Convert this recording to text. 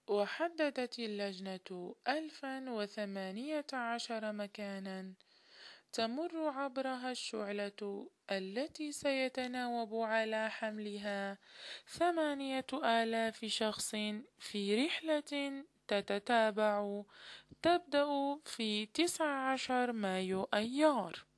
وحددت اللجنة 1018 مكانا تمر عبرها الشعلة التي سيتناوب على حملها 8000 شخص في رحلة تتتابع تبدأ في 19 مايو أيار.